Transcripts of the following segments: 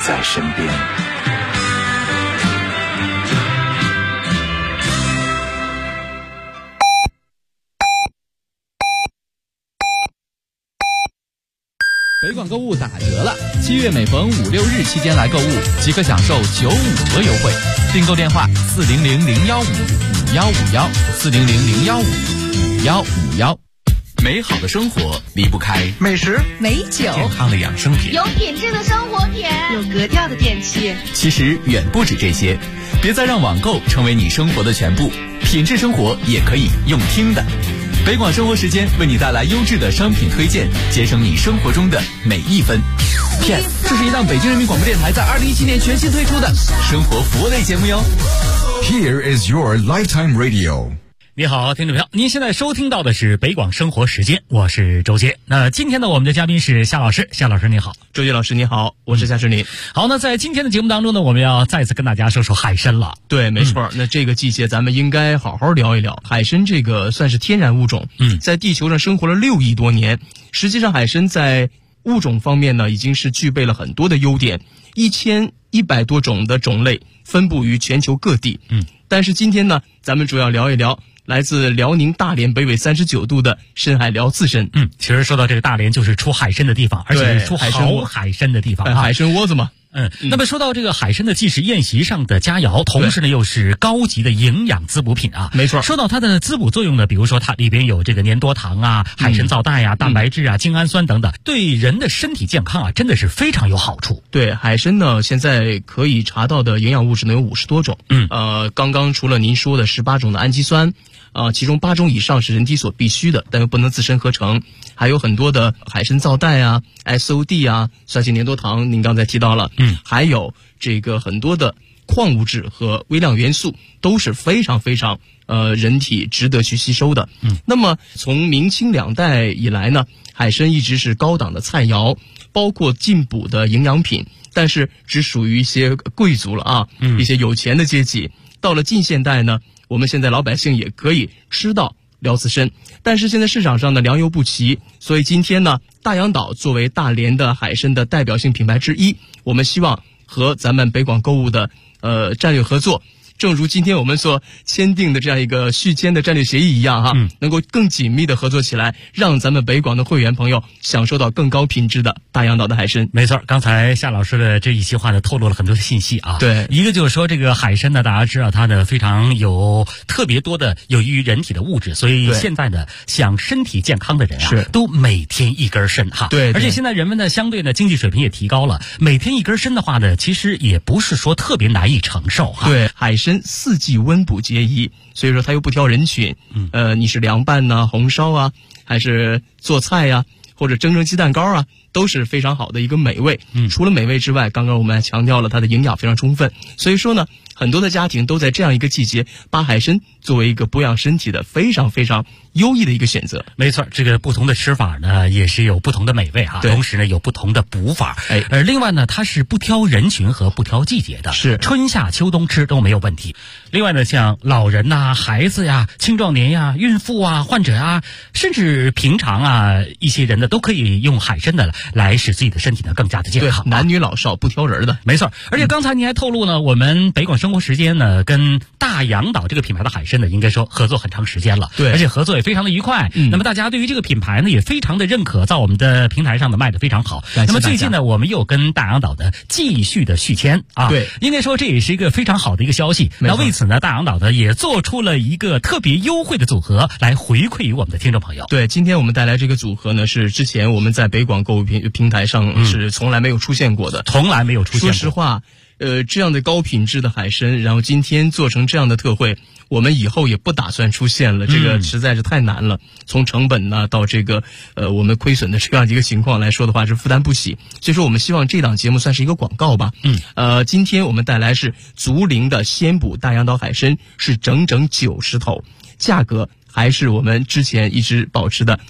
在身边。 北广购物打折了，7月每逢5、6日期间来购物，即可享受95折优惠。订购电话400-015-5151，400-015-5151。美好的生活离不开美食、 美酒、 健康的养生品， 有品质的生活品， 有格调的电器。 其实远不止这些，别再让网购成为你生活的全部，品质生活也可以用听的。北广生活时间为你带来优质的商品推荐，节省你生活中的每一分。Yes， 这是一档北京人民广播电台在2017年全新推出的生活服务类节目哟。 Here is your lifetime radio。 你好，听众朋友，您现在收听到的是北广生活时间，我是周杰。那今天呢，我们的嘉宾是夏老师，夏老师你好。 周杰老师你好，我是夏志林。 好，那在今天的节目当中呢，我们要再次跟大家说说海参了。 对，没错。那这个季节咱们应该好好聊一聊海参，这个算是天然物种，在地球上生活了6亿多年。实际上海参在物种方面呢，已经是具备了很多的优点，1100多种的种类分布于全球各地。但是今天呢，咱们主要聊一聊来自辽宁大连北纬39度的深海辽刺参。 其实说到这个大连，就是出海参的地方，而且是出好海参的地方海参窝子嘛。 那么说到这个海参呢，既是宴席上的佳肴，同时呢又是高级的营养滋补品啊。 没错。 说到它的滋补作用呢，比如说它里边有这个粘多糖啊、海参皂苷啊、蛋白质啊、精氨酸等等，对人的身体健康啊真的是非常有好处。 对，海参呢现在可以查到的营养物质呢有50多种。刚刚除了您说的18种的氨基酸。其中8种以上是人体所必须的，但又不能自身合成，还有很多的海参皂苷啊、SOD 啊、酸性粘多糖，您刚才提到了，还有这个很多的矿物质和微量元素，都是非常非常人体值得去吸收的。那么从明清2代以来呢，海参一直是高档的菜肴，包括进补的营养品，但是只属于一些贵族了啊，一些有钱的阶级。到了近现代呢，我们现在老百姓也可以吃到辽刺参，但是现在市场上的良莠不齐，所以今天呢，大洋岛作为大连的海参的代表性品牌之一，我们希望和咱们北广购物的战略合作，正如今天我们所签订的这样一个续签的战略协议一样哈，能够更紧密的合作起来，让咱们北广的会员朋友享受到更高品质的大洋岛的海参。 没错，刚才夏老师的这一席话呢，透露了很多的信息啊。 对， 一个就是说这个海参呢，大家知道它呢非常有特别多的有益于人体的物质，所以现在呢，想身体健康的人啊，都每天一根参哈。 对， 而且现在人们呢，相对呢经济水平也提高了，每天一根参的话呢，其实也不是说特别难以承受哈。 对，海参4季温补皆宜，所以说它又不挑人群。你是凉拌呐、红烧啊，还是做菜呀，或者蒸鸡蛋糕啊，都是非常好的一个美味。除了美味之外，刚刚我们还强调了它的营养非常充分，所以说呢，很多的家庭都在这样一个季节把海参作为一个补养身体的非常非常优异的一个选择。 没错，这个不同的吃法呢，也是有不同的美味哈，同时呢有不同的补法。另外呢，它是不挑人群和不挑季节的，是春夏秋冬吃都没有问题。另外呢，像老人呐、孩子呀、青壮年呀、孕妇啊、患者啊，甚至平常啊一些人呢，都可以用海参的来使自己的身体呢更加的健康。 对，男女老少不挑人的。 没错，而且刚才您还透露呢，我们北广生活时间呢跟大洋岛这个品牌的海参呢，应该说合作很长时间了，对，而且合作也非常的愉快。那么大家对于这个品牌呢也非常的认可，在我们的平台上呢卖得非常好。那么最近呢，我们又跟大洋岛的继续的续签啊，对，应该说这也是一个非常好的一个消息。那为此呢，大洋岛呢也做出了一个特别优惠的组合来回馈于我们的听众朋友。 对，今天我们带来这个组合呢，是之前我们在北广购物平台上是从来没有出现过的， 从来没有出现过。 说实话，这样的高品质的海参，然后今天做成这样的特惠，我们以后也不打算出现了，这个实在是太难了。从成本呢到这个我们亏损的这样一个情况来说的话，是负担不起。所以说我们希望这档节目算是一个广告吧。今天我们带来是竹林的鲜补大洋岛海参，是整整90头，价格还是我们之前一直保持的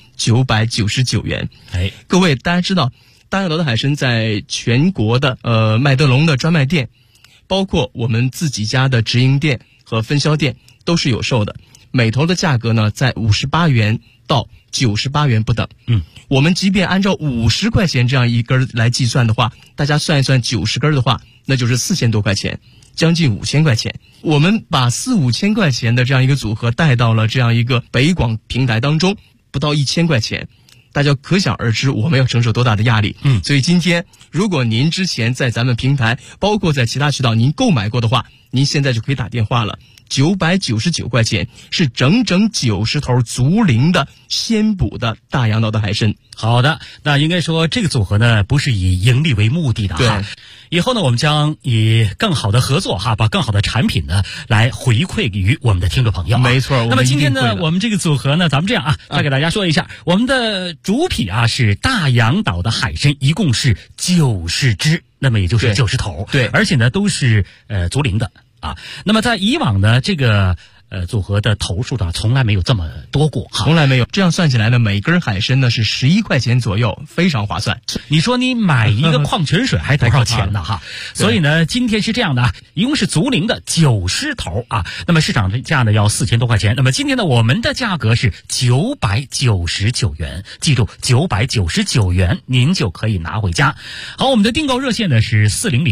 999元。各位大家知道，大洋岛的海参在全国的麦德龙的专卖店，包括我们自己家的直营店和分销店都是有售的，每头的价格呢在58元到98元不等。 我们即便按照50块钱这样一根来计算的话，大家算一算90根的话，那就是4000多块钱，将近5000块钱。我们把4-5千块钱的这样一个组合带到了这样一个北广平台当中，不到1000块钱，大家可想而知我们要承受多大的压力。所以今天如果您之前在咱们平台包括在其他渠道您购买过的话，您现在就可以打电话了。999块钱是整整90头足龄的鲜捕的大洋岛的海参。 好的，那应该说这个组合呢不是以盈利为目的的哈。以后呢我们将以更好的合作哈，把更好的产品呢来回馈于我们的听众朋友。 没错。 那么今天呢我们这个组合呢，咱们这样啊，再给大家说一下，我们的主品啊是大洋岛的海参，一共是90只，那么也就是90头。 对， 而且呢都是足龄的啊。那么在以往呢这个组合的头数呢从来没有这么多过哈， 从来没有。这样算起来呢，每根海参呢是11块钱左右，非常划算。 你说你买一个矿泉水还多少钱呢哈？所以呢，今天是这样的啊，一共是足龄的90头啊，那么市场价呢要4000多块钱。那么今天呢，我们的价格是999元，记住999元，您就可以拿回家。好，我们的订购热线呢是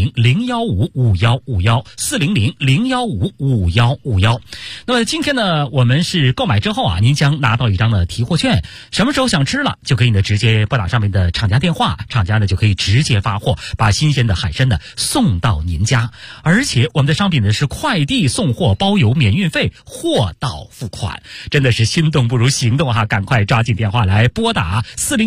400-015-5151，400-015-5151。那么今天呢，我们是购买之后啊，您将拿到一张的提货券，什么时候想吃了就可以呢直接拨打上面的厂家电话，厂家呢就可以直接发货，把新鲜的海参呢送到您家。而且我们的商品呢是快递送货，包邮免运费，货到付款，真的是心动不如行动哈！赶快抓紧电话来拨打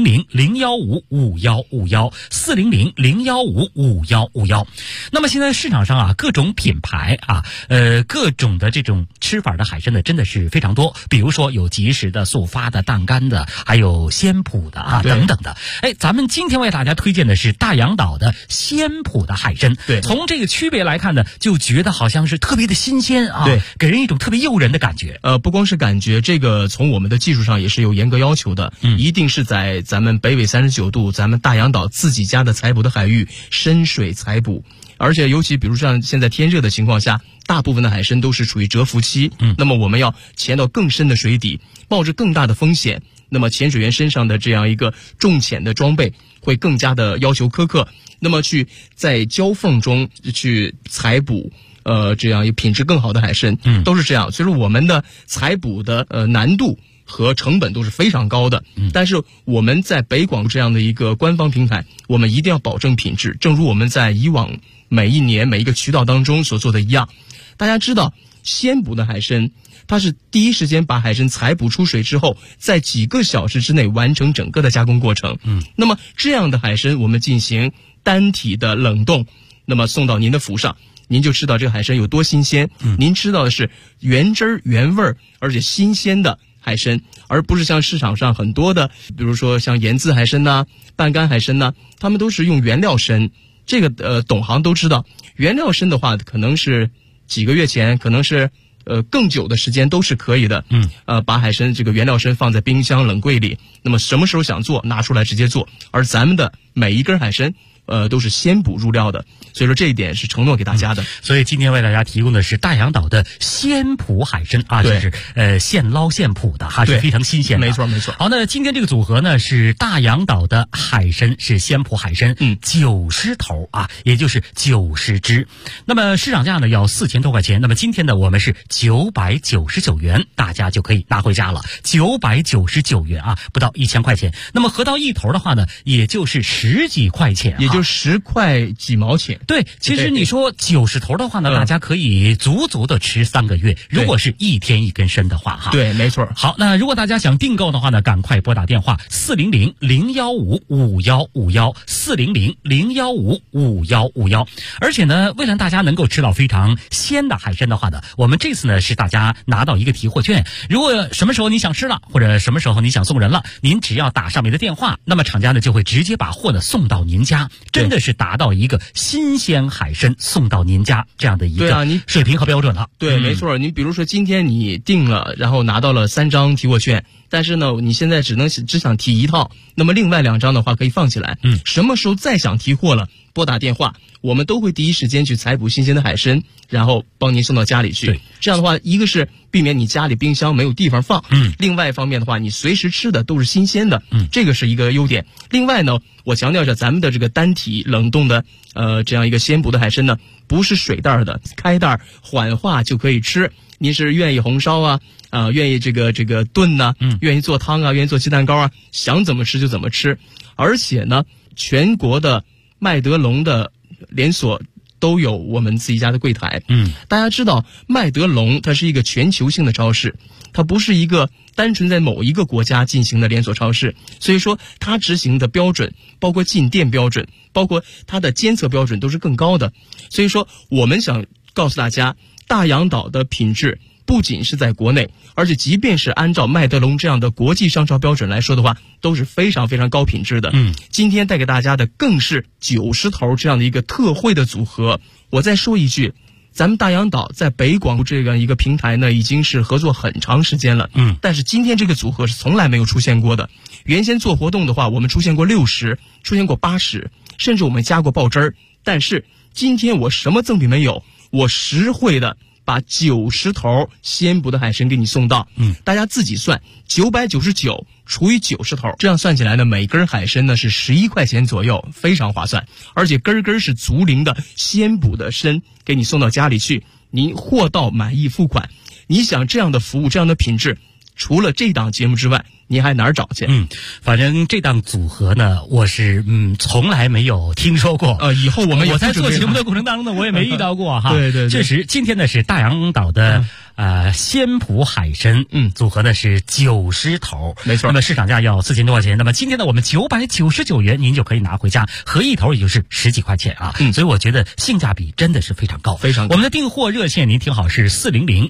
400-015-5151，400-015-5151。那么现在市场上啊，各种品牌啊，各种的这种吃法的海参呢真的是非常多，比如说有即食的、速发的、淡干的，还有鲜捕的啊等等的。咱们今天为大家推荐的是大洋岛的鲜捕的海参。 对， 从这个区别来看呢，就觉得好像是特别的新鲜啊， 对， 给人一种特别诱人的感觉。 不光是感觉，这个从我们的技术上也是有严格要求的，一定是在咱们北纬39度，咱们大洋岛自己家的采捕的海域深水采捕。而且尤其比如像现在天热的情况下，大部分的海参都是处于蛰伏期，那么我们要潜到更深的水底，冒着更大的风险，那么潜水员身上的这样一个重潜的装备会更加的要求苛刻，那么去在礁缝中去采捕这样一品质更好的海参，都是这样。所以说我们的采捕的难度和成本都是非常高的，但是我们在北广这样的一个官方平台，我们一定要保证品质，正如我们在以往每一年每一个渠道当中所做的一样。大家知道鲜捕的海参，它是第一时间把海参采捕出水之后，在几个小时之内完成整个的加工过程。那么这样的海参我们进行单体的冷冻，那么送到您的府上，您就知道这个海参有多新鲜。您吃到的是原汁儿原味儿而且新鲜的海参，而不是像市场上很多的，比如说像盐渍海参呐、半干海参呐，他们都是用原料参。这个懂行都知道，原料参的话可能是几个月前，可能是更久的时间都是可以的。把海参这个原料参放在冰箱冷柜里，那么什么时候想做拿出来直接做。而咱们的每一根海参都是鲜捕入料的，所以说这一点是承诺给大家的。 所以今天为大家提供的是大洋岛的鲜捕海参啊，就是现捞现捕的哈，是非常新鲜的。 没错没错。 好，那今天这个组合呢是大洋岛的海参，是鲜捕海参，90头啊，也就是90只。那么市场价呢要4000多块钱，那么今天呢我们是999元，大家就可以拿回家了。999元啊，不到1000块钱。那么合到一头的话呢，也就是10几块钱， 也就10块几毛钱。 对，其实你说90头的话呢，大家可以足足的吃3个月，如果是一天一根参的话哈。 对，没错。 好，那如果大家想订购的话呢，赶快拨打电话400-015-5151，400-015-5151。而且呢，为了大家能够吃到非常鲜的海参的话呢，我们这次呢是大家拿到一个提货券，如果什么时候你想吃了，或者什么时候你想送人了，您只要打上面的电话，那么厂家呢就会直接把货呢送到您家，真的是达到一个新鲜海参送到您家这样的一个水平和标准了。 对，没错。您比如说今天你订了，然后拿到了3张提货券， 但是呢，你现在只想提一套，那么另外2张的话可以放起来。什么时候再想提货了，拨打电话，我们都会第一时间去采捕新鲜的海参，然后帮您送到家里去。 对， 这样的话，一个是避免你家里冰箱没有地方放，另外一方面的话，你随时吃的都是新鲜的，这个是一个优点。另外呢，我强调一下，咱们的这个单体冷冻的这样一个鲜捕的海参呢，不是水袋的，开袋缓化就可以吃。您是愿意红烧啊，愿意这个炖呐，愿意做汤啊，愿意做鸡蛋糕啊，想怎么吃就怎么吃。而且呢，全国的麦德龙的连锁都有我们自己家的柜台。大家知道麦德龙它是一个全球性的超市，它不是一个单纯在某一个国家进行的连锁超市，所以说它执行的标准，包括进店标准，包括它的监测标准都是更高的。所以说我们想告诉大家，大洋岛的品质不仅是在国内，而且即便是按照麦德龙这样的国际商超标准来说的话，都是非常非常高品质的。今天带给大家的更是90头这样的一个特惠的组合。我再说一句，咱们大洋岛在北广这样一个平台呢，已经是合作很长时间了。但是今天这个组合是从来没有出现过的。原先做活动的话，我们出现过60，出现过80，甚至我们加过爆汁儿。但是今天我什么赠品没有，我实惠的把90头鲜捕的海参给你送到。大家自己算，999除以90头，这样算起来呢，每根海参呢是11块钱左右，非常划算。而且根根是足龄的鲜捕的参给你送到家里去，您货到满意付款。你想这样的服务，这样的品质，除了这档节目之外，你还哪儿找去？ 反正这档组合呢，我是从来没有听说过。 以后我在做节目的过程当中呢，我也没遇到过哈。 对， 确实，今天呢是大洋岛的鲜捕海参，组合呢是90头， 没错。 那么市场价要4000多块钱，那么今天呢我们999元您就可以拿回家，合一头也就是10几块钱啊。所以我觉得性价比真的是非常高， 非常高。 我们的订货热线您听好是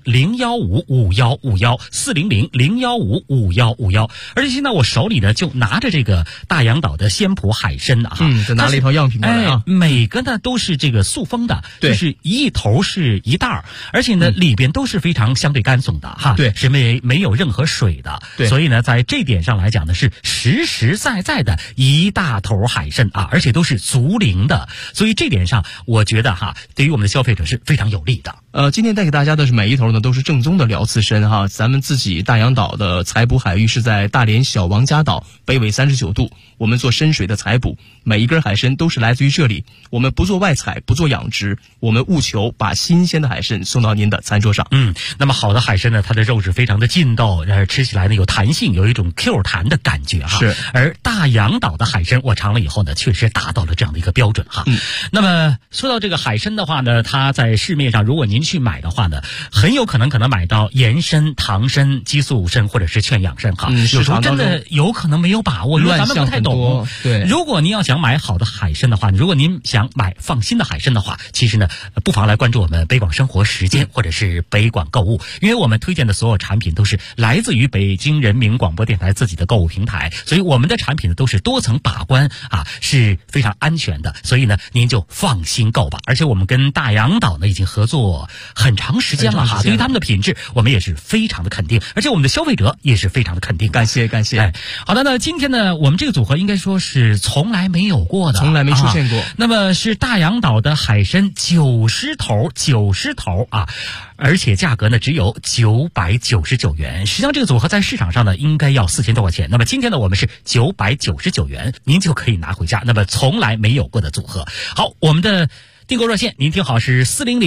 400-015-5151，400-015-5151。而且现在我手里呢就拿着这个大洋岛的鲜捕海参啊， 就拿了一套样品过来啊。 每个呢都是这个塑封的，就是一头是一袋儿，而且呢里边都是非常相对干松的哈， 对， 是没有任何水的，对，所以呢在这点上来讲呢是实实在在的一大头海参啊，而且都是足龄的，所以这点上我觉得哈，对于我们的消费者是非常有利的。 今天带给大家的是每一头呢都是正宗的辽刺参哈，咱们自己大洋岛的采捕海域是在大连小王家岛北纬39度，我们做深水的采捕，每一根海参都是来自于这里，我们不做外采，不做养殖，我们务求把新鲜的海参送到您的餐桌上。 那么好的海参呢，它的肉质非常的劲道，吃起来呢有弹性，有一种 Q 弹的感觉哈。 是。 而大洋岛的海参我尝了以后呢，确实达到了这样的一个标准哈。那么说到这个海参的话呢，它在市面上如果您去买的话呢，很有可能买到盐参、糖参、激素参或者是劝氧参哈。有时候真的有可能没有把握，因为咱们不太懂。 对。 如果您要想买好的海参的话，如果您想买放心的海参的话，其实呢不妨来关注我们北广生活时间或者是北广购物，因为我们推荐的所有产品都是来自于北京人民广播电台自己的购物平台，所以我们的产品呢都是多层把关啊，是非常安全的，所以呢您就放心购吧。而且我们跟大洋岛呢已经合作很长时间了哈，对于他们的品质我们也是非常的肯定，而且我们的消费者也是非常的肯定。 感谢。 好的，那今天呢我们这个组合应该说是从来没有过的， 从来没出现过。 那么是大洋岛的海参90头啊，而且价格呢只有999元。实际上这个组合在市场上呢应该要4000多块钱，那么今天呢我们是999元，您就可以拿回家，那么从来没有过的组合。好，我们的订购热线您听好是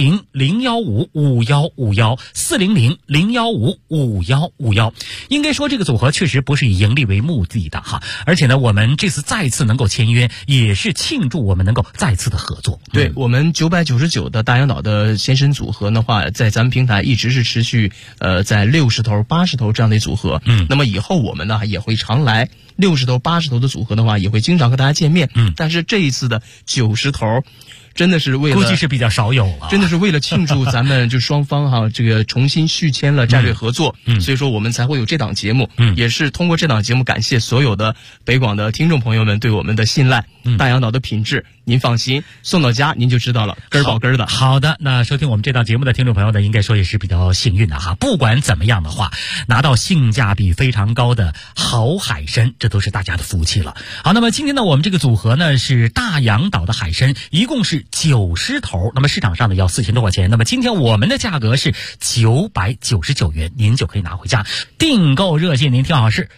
400-015-5151，400-015-5151。应该说这个组合确实不是以盈利为目的的哈，而且呢我们这次再次能够签约，也是庆祝我们能够再次的合作。 对，我们999的大洋岛的鲜参组合的话，在咱们平台一直是持续在60头、80头这样的组合。那么以后我们呢也会常来60头、80头的组合的话，也会经常和大家见面。但是这一次的90头。真的是为了， 估计是比较少有了。 真的是为了庆祝咱们就双方哈这个重新续签了战略合作，所以说我们才会有这档节目，也是通过这档节目感谢所有的北广的听众朋友们对我们的信赖，大洋岛的品质您放心，送到家您就知道了，根儿保根儿的。 好的，那收听我们这档节目的听众朋友呢，应该说也是比较幸运的哈。不管怎么样的话，拿到性价比非常高的好海参，这都是大家的福气了。好，那么今天呢，我们这个组合呢是大洋岛的海参，一共是90头，那么市场上呢要4000多块钱。那么今天我们的价格是999元，您就可以拿回家。订购热线您听好是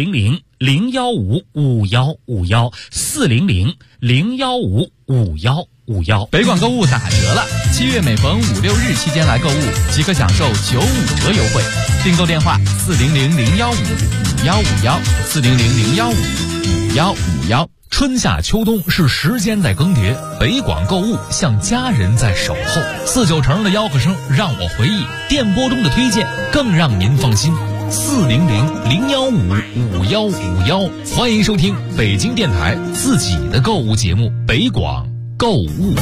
400-015-515，400-015-515。 北广购物打折了，7月每逢5、6日期间来购物即可享受95折优惠。订购电话400-015-5151，400-015-5151。春夏秋冬是时间在更迭，北广购物像家人在守候。49成的吆喝声让我回忆，电波中的推荐更让您放心。400-015-5151，欢迎收听北京电台自己的购物节目北广购物。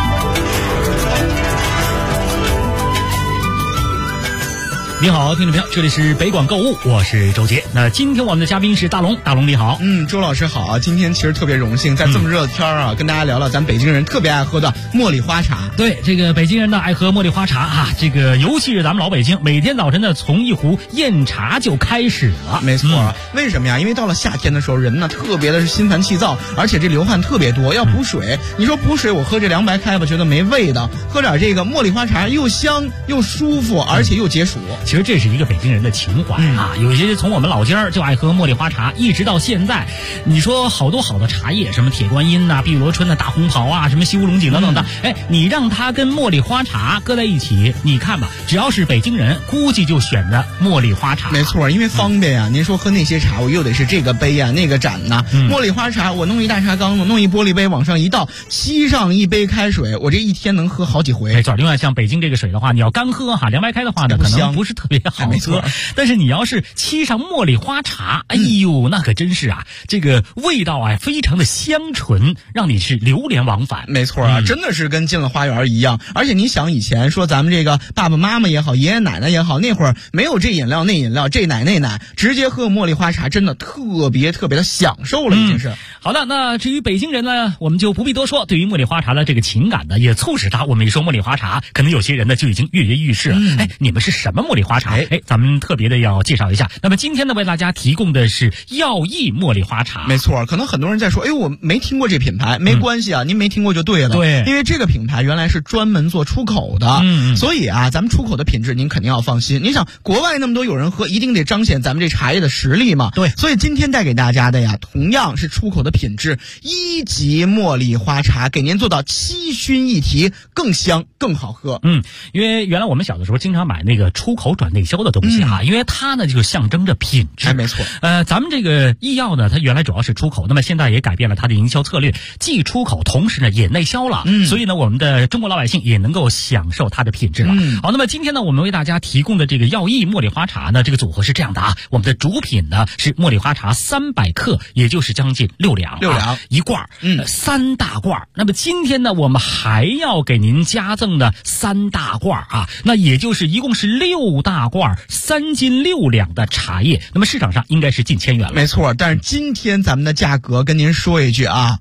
你好，听众朋友，这里是北广购物，我是周杰。那今天我们的嘉宾是大龙，大龙你好。 周老师好。今天其实特别荣幸，在这么热的天啊，跟大家聊聊咱北京人特别爱喝的茉莉花茶。 对，这个北京人呢爱喝茉莉花茶啊，这个尤其是咱们老北京，每天早晨呢从一壶酽茶就开始了。 没错，为什么呀？因为到了夏天的时候，人呢特别的是心烦气躁，而且这流汗特别多，要补水。你说补水，我喝这凉白开吧，觉得没味道，喝点这个茉莉花茶又香又舒服，而且又解暑。 其实这是一个北京人的情怀啊，有些从我们老家就爱喝茉莉花茶，一直到现在。你说好多好的茶叶，什么铁观音呐、碧螺春呐、大红袍啊，什么西乌龙井等等的，你让它跟茉莉花茶搁在一起，你看吧，只要是北京人，估计就选择茉莉花茶。 没错，因为方便呀。您说喝那些茶，我又得是这个杯呀、那个盏呐。茉莉花茶，我弄一大茶缸子，弄一玻璃杯往上一倒，沏上一杯开水，我这一天能喝好几回。 没错，另外像北京这个水的话，你要干喝哈，凉白开的话呢，可能不是特别好喝。但是你要是沏上茉莉花茶，哎呦，那可真是啊，这个味道啊非常的香醇，让你是流连忘返。 没错啊，真的是跟进了花园一样。而且你想以前说咱们这个爸爸妈妈也好，爷爷奶奶也好，那会儿没有这饮料那饮料，这奶那奶，直接喝茉莉花茶，真的特别特别的享受了，已经是。 好的，那至于北京人呢，我们就不必多说。对于茉莉花茶的这个情感呢，也促使他，我们一说茉莉花茶，可能有些人呢就已经跃跃欲试了。你们是什么茉莉花茶？咱们特别的要介绍一下。那么今天呢，为大家提供的是耀益茉莉花茶。 没错，可能很多人在说，我没听过这品牌，没关系啊，您没听过就对了。 对， 因为这个品牌原来是专门做出口的，所以啊，咱们出口的品质您肯定要放心。你想，国外那么多有人喝，一定得彰显咱们这茶叶的实力嘛。 对， 所以今天带给大家的呀，同样是出口的品质，1级茉莉花茶，给您做到7熏1提，更香更好喝。 因为原来我们小的时候经常买那个出口转内销的东西哈，因为它呢就象征着品质。 没错。 咱们这个医药呢，它原来主要是出口，那么现在也改变了它的营销策略，既出口同时呢也内销了。所以呢，我们的中国老百姓也能够享受它的品质了。好，那么今天呢，我们为大家提供的这个耀益茉莉花茶呢，这个组合是这样的啊，我们的主品呢是茉莉花茶300克，也就是将近6两一罐，3大罐。那么今天呢，我们还要给您加赠的3大罐啊，那也就是一共是6大罐，3斤6两的茶叶。那么市场上应该是近1000元了。 没错，但是今天咱们的价格跟您说一句啊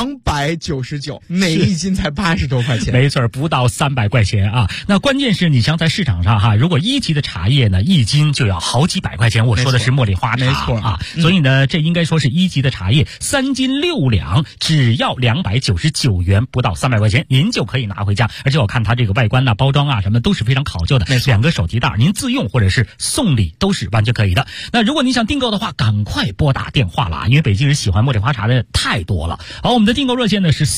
，299，每一斤才80多块钱。 没错，不到300块钱啊。那关键是你像在市场上哈，如果1级的茶叶呢，1斤就要好几百块钱。我说的是茉莉花茶， 没错啊。所以呢，这应该说是1级的茶叶，3斤6两，只要299元，不到300块钱，您就可以拿回家。而且我看它这个外观包装啊什么都是非常考究的，2个手提袋，您自用或者是送礼都是完全可以的。那如果您想订购的话，赶快拨打电话了，因为北京人喜欢茉莉花茶的太多了。好，我们的订购热线呢是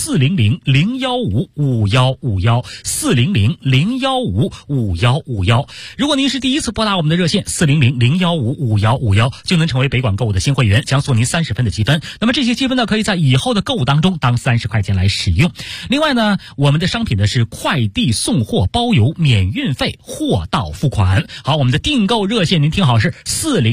400-015-5151，400-015-5151。如果您是第一次拨打我们的热线400-015-5151，就能成为北广购物的新会员，将送您30分的积分。那么这些积分呢，可以在以后的购物当中当30块钱来使用。另外呢，我们的商品呢是快递送货包邮免运费，货到付款。 元。好，我们的订购热线您听好是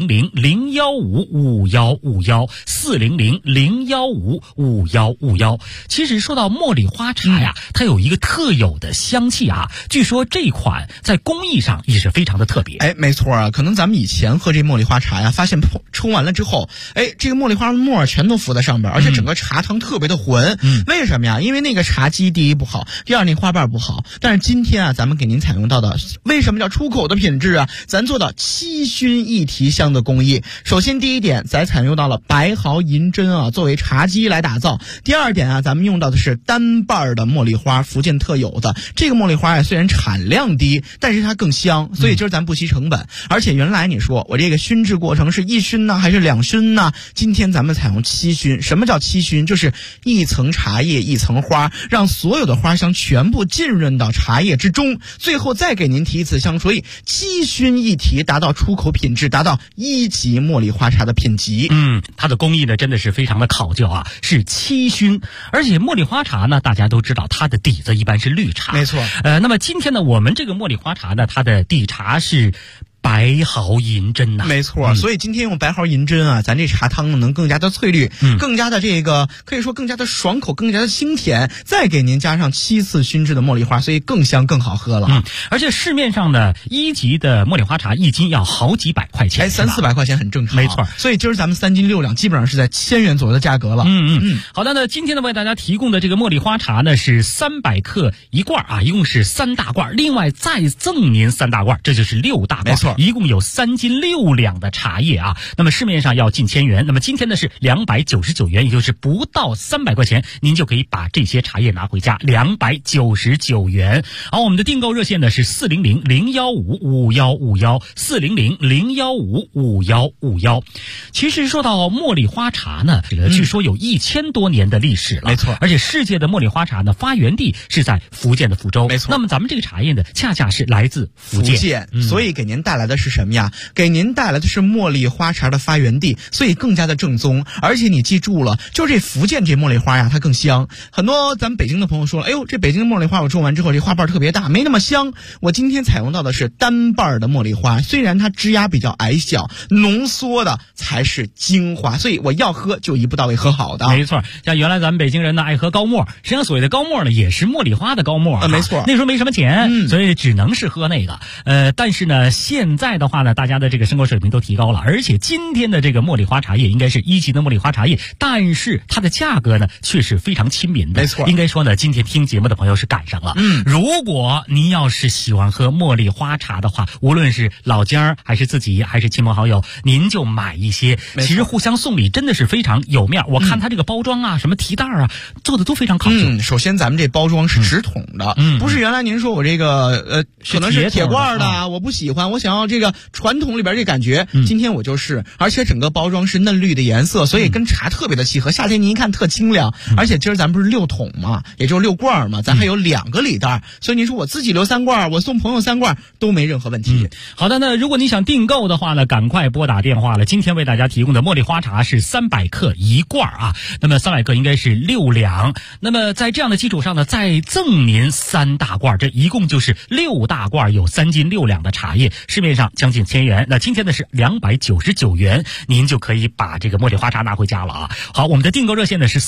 400-015-5151，400-015-5151。其实说到茉莉花茶呀，它有一个特有的香气啊，据说这款在工艺上也是非常的特别。 哎，没错啊，可能咱们以前喝这茉莉花茶呀，发现冲完了之后，哎，这个茉莉花沫全都浮在上边，而且整个茶汤特别的浑。为什么呀？因为那个茶基第一不好，第二那花瓣不好。但是今天啊，咱们给您采用到的，为什么叫出口的品质啊？咱做到7熏1提香的工艺。首先第一点，咱采用到了白毫银针啊，作为茶基来打造。第二点啊，咱们用到的是单瓣的茉莉花，福建特有的。这个茉莉花呀，虽然产量低，但是它更香，所以今儿咱不惜成本。而且原来你说我这个熏制过程是1熏呢，还是2熏呢？今天咱们采用7熏。什么叫7熏？就是一层茶叶一层花，让所有的花香全部浸润到茶叶之中，最后再给您提一次香，所以7熏1提，达到出口品质，达到1级茉莉花茶的品级。 它的工艺呢真的是非常的考究啊，是7熏。而且茉莉花茶呢，大家都知道它的底子一般是绿茶， 没错。 那么今天呢，我们这个茉莉花茶呢，它的底茶是白毫银针呐， 没错。所以今天用白毫银针啊，咱这茶汤能更加的翠绿，更加的这个可以说更加的爽口，更加的清甜，再给您加上7次熏制的茉莉花，所以更香更好喝了。 而且市面上的1级的茉莉花茶1斤要好几百块钱 ，300-400块钱很正常， 没错。 所以今儿咱们3斤6两基本上是在1000元左右的价格了。 好的，那今天呢为大家提供的这个茉莉花茶呢是300克1罐啊，一共是3大罐，另外再赠您3大罐，这就是6大罐， 没错， 一共有3斤6两的茶叶啊。那么市面上要近1000元，那么今天呢是299元，也就是不到300块钱，您就可以把这些茶叶拿回家，299元。好，我们的订购热线呢是400-015-5151，400-015-5151。其实说到茉莉花茶呢，据说有1000多年的历史了， 没错。 而且世界的茉莉花茶呢，发源地是在福建的福州， 没错。 那么咱们这个茶叶呢，恰恰是来自福建， 所以给您带来的是什么呀？给您带来的是茉莉花茶的发源地，所以更加的正宗。而且你记住了，就这福建这茉莉花呀，它更香。很多咱们北京的朋友说了，哎呦，这北京茉莉花我种完之后，这花瓣特别大，没那么香。我今天采用到的是单瓣的茉莉花，虽然它枝丫比较矮小，浓缩的才是精华，所以我要喝就一步到位喝好的。 没错，像原来咱们北京人呢爱喝高沫，实际上所谓的高沫呢，也是茉莉花的高沫没错。 那时候没什么钱，所以只能是喝那个。但是呢，现在的话呢，大家的这个生活水平都提高了，而且今天的这个茉莉花茶叶应该是1级的茉莉花茶叶，但是它的价格呢却是非常亲民的。 没错， 应该说呢，今天听节目的朋友是赶上了。如果您要是喜欢喝茉莉花茶的话，无论是老家还是自己还是亲朋好友，您就买一些。其实互相送礼真的是非常有面。我看它这个包装啊，什么提袋啊，做的都非常考究。 首先咱们这包装是直筒的，不是原来您说我这个可能是铁罐的，我不喜欢，我想要这个传统里边这感觉。今天我就是，而且整个包装是嫩绿的颜色，所以跟茶特别的契合。夏天您一看特清凉，而且今儿咱不是6桶嘛，也就是6罐嘛，咱还有2个礼袋，所以您说我自己留3罐，我送朋友3罐都没任何问题。 好的，那如果你想订购的话呢，赶快拨打电话了。今天为大家提供的茉莉花茶是300克1罐啊，那么300克应该是6两。那么在这样的基础上呢，再赠您3大罐，这一共就是6大罐，有3斤6两的茶叶，市面上将近1000元。那今天呢是299元，您就可以把这个茉莉花茶拿回家了啊。好，我们的订购热线呢是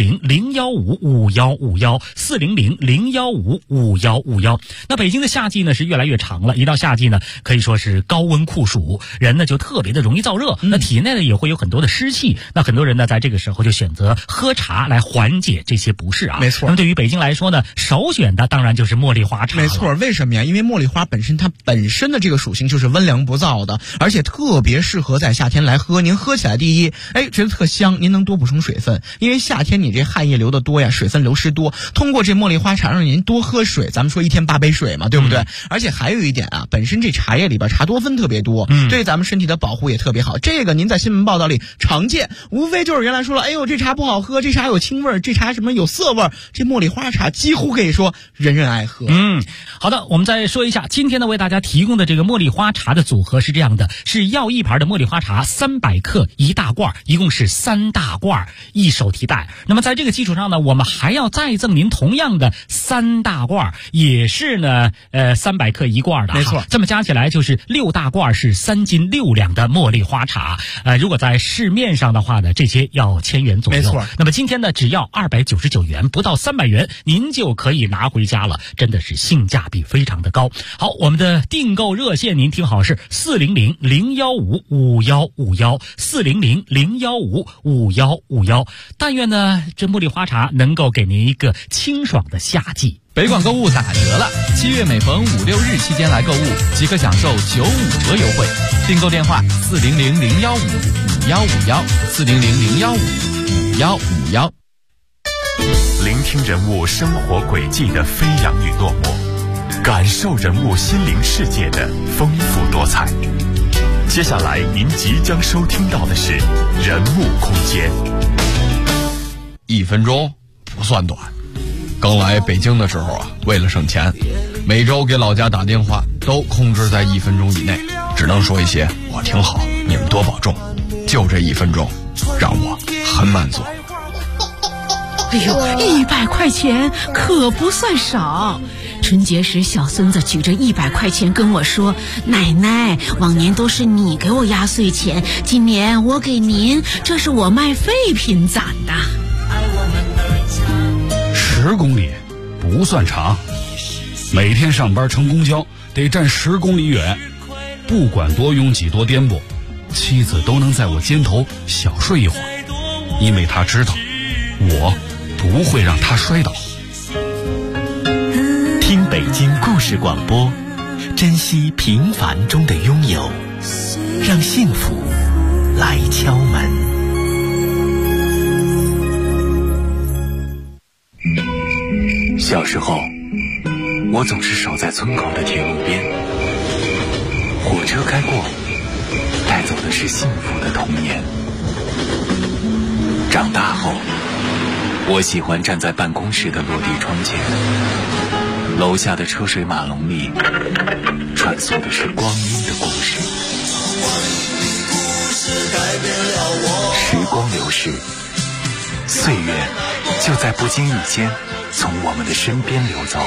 400-015-5151，400-015-5151。那北京的夏季呢是越来越长了，一到夏季呢可以说是高温酷暑，人呢就特别的容易燥热，那体内呢也会有很多的湿气，那很多人呢在这个时候就选择喝茶来缓解这些不适啊。 没错。 那么对于北京来说呢，首选的当然就是茉莉花茶了。 没错，为什么呀？因为茉莉花本身它本身的这个属性就是温凉不燥的，而且特别适合在夏天来喝。您喝起来第一，觉得特香，您能多补充水分，因为夏天你这汗液流得多呀，水分流失多，通过这茉莉花茶让您多喝水，咱们说1天8杯水嘛，对不对？而且还有一点啊，本身这茶叶里边茶多酚特别多，对咱们身体的保护也特别好。这个您在新闻报道里常见，无非就是原来说了，哎呦这茶不好喝，这茶有青味，这茶什么有涩味，这茉莉花茶几乎可以说人人爱喝。 好的，我们再说一下今天呢为大家提供的这个茉莉花花茶的组合是这样的，是药一牌的茉莉花茶300克1大罐，一共是3大罐一手提袋。那么在这个基础上呢，我们还要再赠您同样的3大罐，也是呢300克1罐的， 没错， 这么加起来就是6大罐，是3斤6两的茉莉花茶。如果在市面上的话呢，这些要1000元左右。 没错。 那么今天呢，只要299元，不到300元，您就可以拿回家了，真的是性价比非常的高。好，我们的订购热线您听好，是400-015-5151，400-015-5151。但愿呢，这茉莉花茶能够给您一个清爽的夏季。 北广购物打折了，7月每逢5、6日期间来购物即可享受95折优惠。订购电话400-015-5151，400-015-5151。 聆听人物生活轨迹的飞扬与落寞，感受人物心灵世界的丰富多彩。接下来您即将收听到的是人物空间。 1分钟不算短。刚来北京的时候啊，为了省钱，每周给老家打电话都控制在1分钟以内，只能说一些我挺好，你们多保重。就这1分钟，让我很满足。 哎呦，100块钱可不算少。春节时，小孙子举着100块钱跟我说：“奶奶，往年都是你给我压岁钱，今年我给您，这是我卖废品攒的。 ”10公里不算长，每天上班乘公交得站10公里远，不管多拥挤多颠簸，妻子都能在我肩头小睡一会儿，因为她知道我不会让她摔倒。 听北京故事广播，珍惜平凡中的拥有，让幸福来敲门。小时候，我总是守在村口的铁路边，火车开过，带走的是幸福的童年。长大后，我喜欢站在办公室的落地窗前，楼下的车水马龙里穿梭的是光阴的故事。时光流逝，岁月就在不经意间从我们的身边流走。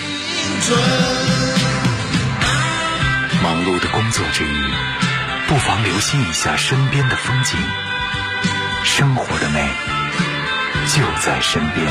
忙碌的工作之余，不妨留心一下身边的风景，生活的美就在身边。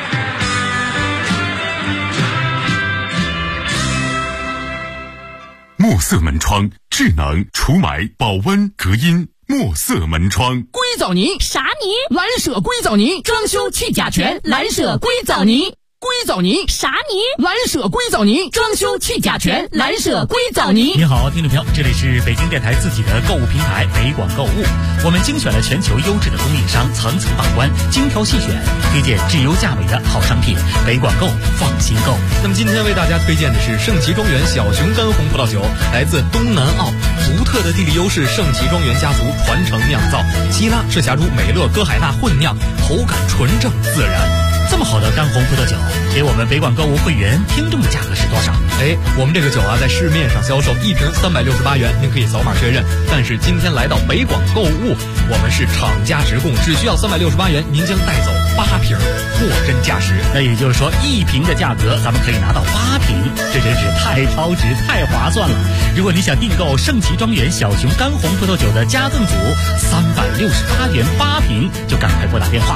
墨色门窗，智能除霾、保温、隔音。墨色门窗， 硅藻泥啥泥？ 蓝舍硅藻泥，装修去甲醛，蓝舍硅藻泥。硅藻泥啥泥？ 蓝舍硅藻泥，装修去甲醛，蓝舍硅藻泥。 你好，听众朋友，这里是北京电台自己的购物平台北广购物，我们精选了全球优质的供应商，层层把关，精挑细选，推荐质优价美的好商品，北广购放心购。 那么今天为大家推荐的是盛奇庄园小熊干红葡萄酒，来自东南澳，独特的地理优势，盛奇庄园家族传承酿造，希拉赤霞珠美乐歌海纳混酿，口感纯正自然。 这么好的干红葡萄酒，给我们北广购物会员听众的价格是多少？ 我们这个酒啊，在市面上销售1瓶368元，您可以扫码确认。但是今天来到北广购物，我们是厂家直供，只需要368元，您将带走8瓶，货真价实。 那也就是说，1瓶的价格，咱们可以拿到8瓶，这真是太超值、太划算了。如果你想订购盛奇庄园小熊干红葡萄酒的加赠组，368元8瓶，就赶快拨打电话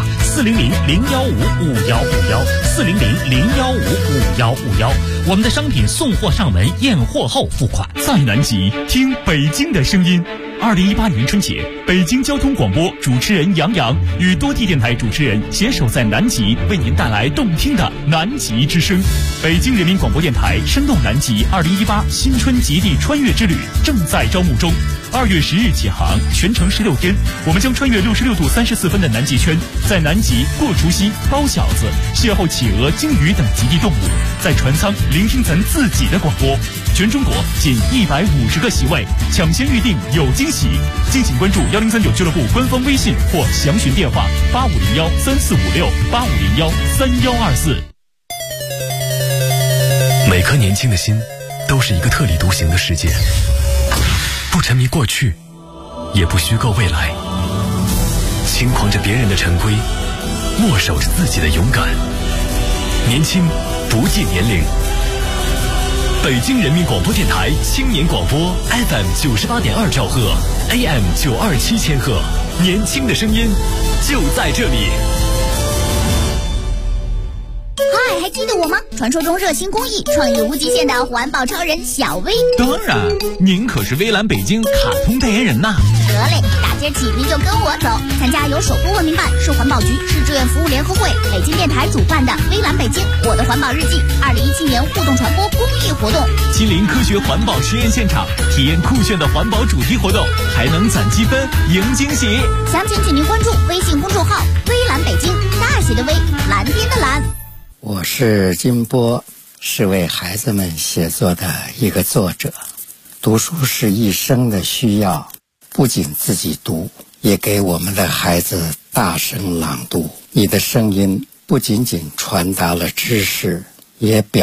400-015-5151，400-015-5151。我们的商品送货上门，验货后付款。 在南极听北京的声音。2018年春节，北京交通广播主持人杨洋与多地电台主持人携手在南极，为您带来动听的南极之声。北京人民广播电台深入南极2018新春极地穿越之旅正在招募中，2月10日起航，全程16天，我们将穿越66度34分的南极圈，在南极过除夕、包饺子，邂逅企鹅、鲸鱼等极地动物，在船舱聆听咱自己的广播。全中国仅150个席位，抢先预定有惊喜。敬请关注1039俱乐部官方微信或详询电话8501-3456，8501-3124。 每颗年轻的心都是一个特立独行的世界， 不沉迷过去，也不虚构未来，轻狂着别人的陈规，默守着自己的勇敢。年轻不计年龄。北京人民广播电台青年广播 FM 98.2兆赫 AM 927千赫，年轻的声音就在这里。 嗨，还记得我吗？传说中热心公益、创意无极限的环保超人小薇。 当然，您可是微蓝北京卡通代言人呐。 得嘞，大今儿起您就跟我走，参加由守护文明办、市环保局、市志愿服务联合会、北京电台主办的微蓝北京我的环保日记2017年互动传播公益活动， 亲临科学环保实验现场，体验酷炫的环保主题活动，还能攒积分赢惊喜。 详情请您关注微信公众号微蓝北京，大写的微，蓝天的蓝。 我是金波，是为孩子们写作的一个作者。读书是一生的需要，不仅自己读，也给我们的孩子大声朗读。你的声音不仅仅传达了知识，也表